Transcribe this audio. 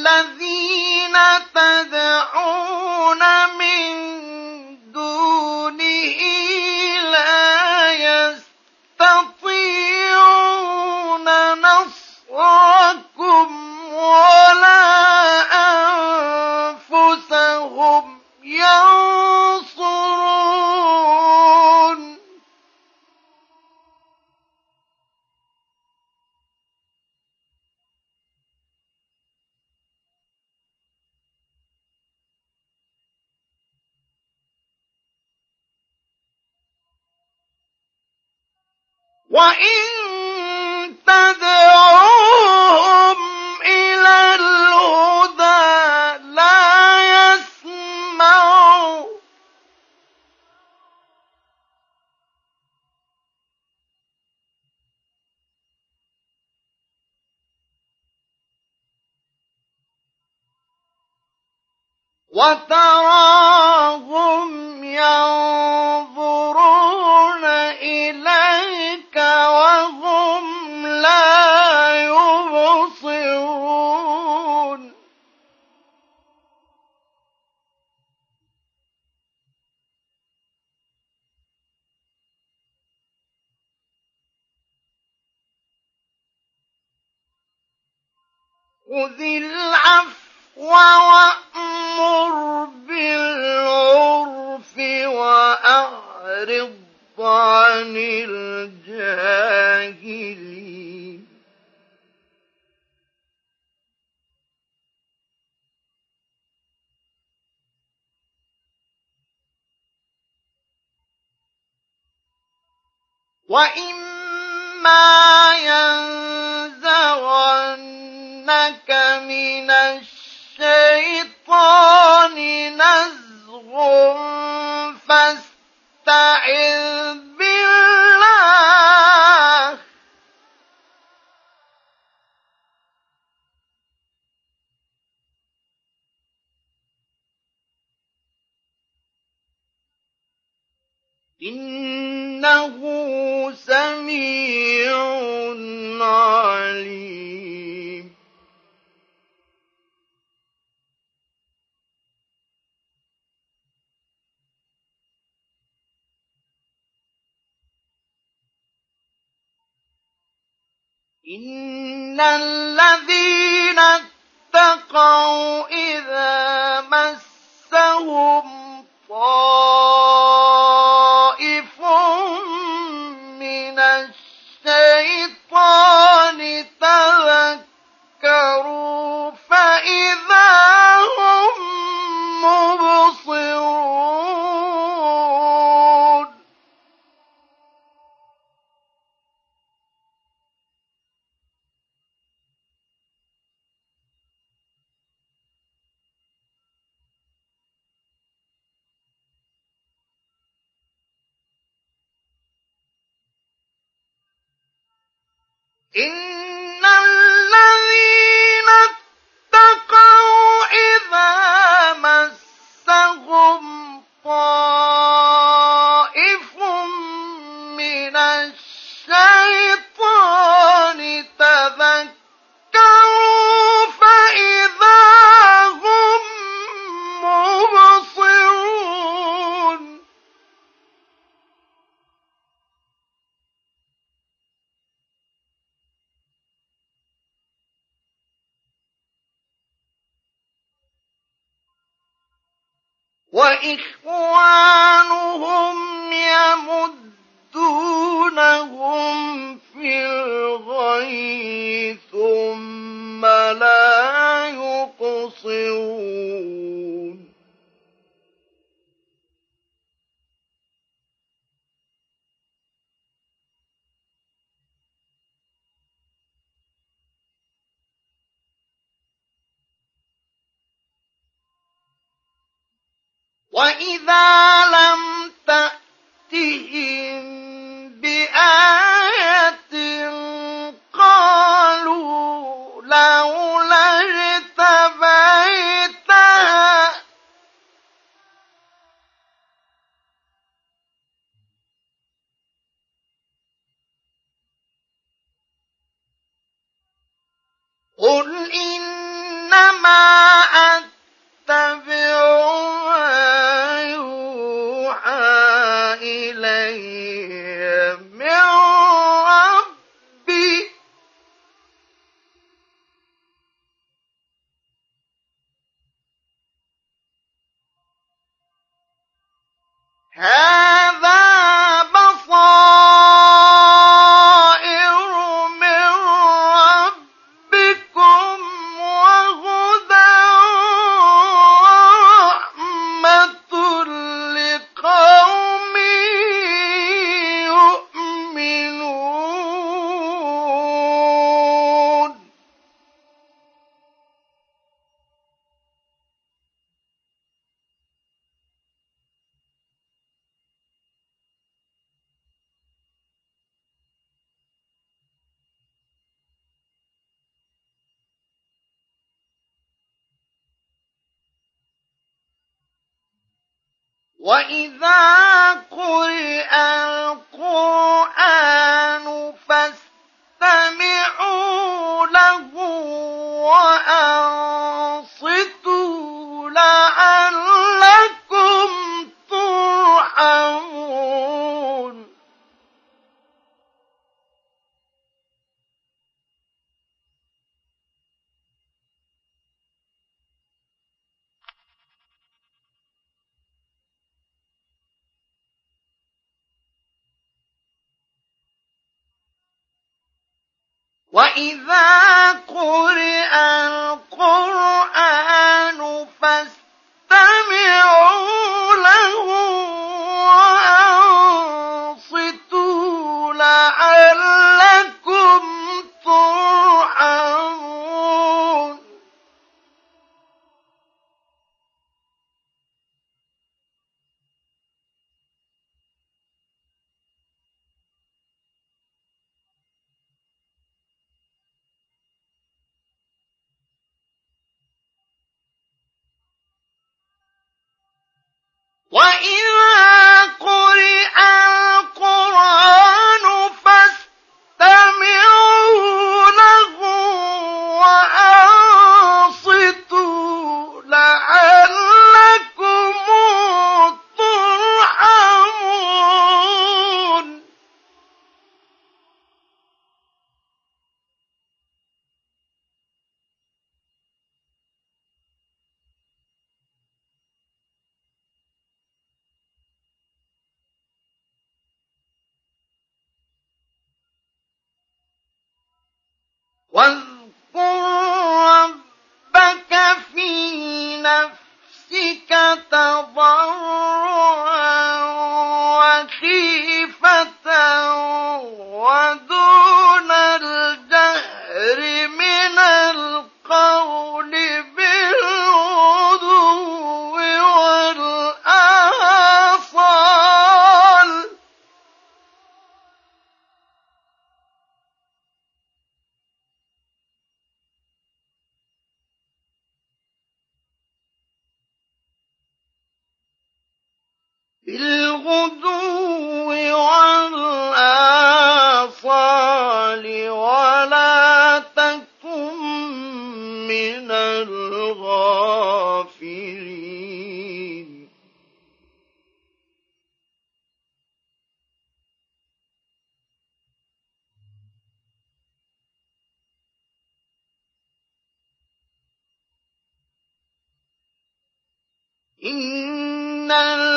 الَّذِينَ تَدْعُونَ مِن دُونِهِ لَا يَسْتَطِيعُونَ نَصْرَكُمْ وَلَا أَنفُسَهُمْ يَنصُرُونَ وَإِن تَدْعُوهُمْ إِلَى الْهُدَىٰ لَا يَسْمَعُوا ۖ وَتَرَاهُمْ يَنظُرُونَ إِلَيْكَ وَهُمْ لَا يُبْصِرُونَ خُذِ الْعَفْوَ وَأْمُرْ بِالْعُرْفِ وَأَعْرِضْ عَنِ الْجَاهِلِينَ وَإِمَّا يَنزَغَنَّكَ مِنَ الشَّيْطَانِ نَزْغٌ فَاسْتَعِذْ بِاللَّهِ ۖ إِنَّهُ سَمِيعٌ عَلِيمٌ إِنَّ الَّذِينَ اتَّقَوْا إِذَا مَسَّهُمْ طَائِفٌ مِّنَ الشَّيْطَانِ تَذَكَّرُوا فَإِذَا هُم مُّبْصِرُونَ إِنَّ الَّذِينَ اتَّقَوْا إِذَا مَسَّهُمْ طَائِفٌ مِّنَ الشَّيْطَانِ تَذَكَّرُوا فَإِذَا هُم مُّبْصِرُونَ وَإِخْوَانُهُمْ يَمُدُّونَهُمْ فِي الْغَيِّ ثُمَّ لَا يُقْصِرُونَ وَإِذَا لَمْ تَأْتِهِم بِآيَةٍ قَالُوا لَوْلَا اجْتَبَيْتَهَا ۚ قُلْ إِنَّمَا هَٰذَا بَصَائِرُ مِن رَّبِّكُمْ وَهُدًى وَرَحْمَةٌ لِّقَوْمٍ يُؤْمِنُونَ وَإِذَا قُرِئَ الْقُرْآنُ فَاسْتَمِعُوا لَهُ وَأَنصِتُوا لَعَلَّكُمْ تُرْحَمُونَ وَإِذَا قُرِئَ الْقُرْآنُ فَاسْتَمِعُوا لَهُ وَأَنصِتُوا لَعَلَّكُمْ تُرْحَمُونَ وَإِذَا قُرِئَ الْقُرْآنُ فَاسْتَمِعُوا لَهُ وَأَنصِتُوا لَعَلَّكُمْ تُرْحَمُونَ وَاذْكُر رَّبَّكَ فِي نَفْسِكَ تَضَرُّعًا وَخِيفَةً وَدُونَ الْجَهْرِ مِنَ الْقَوْلِ بِالْغُدُوِّ وَالْآصَالِ وَلَا تَكُن مِّنَ الْغَافِلِينَ إِنَّ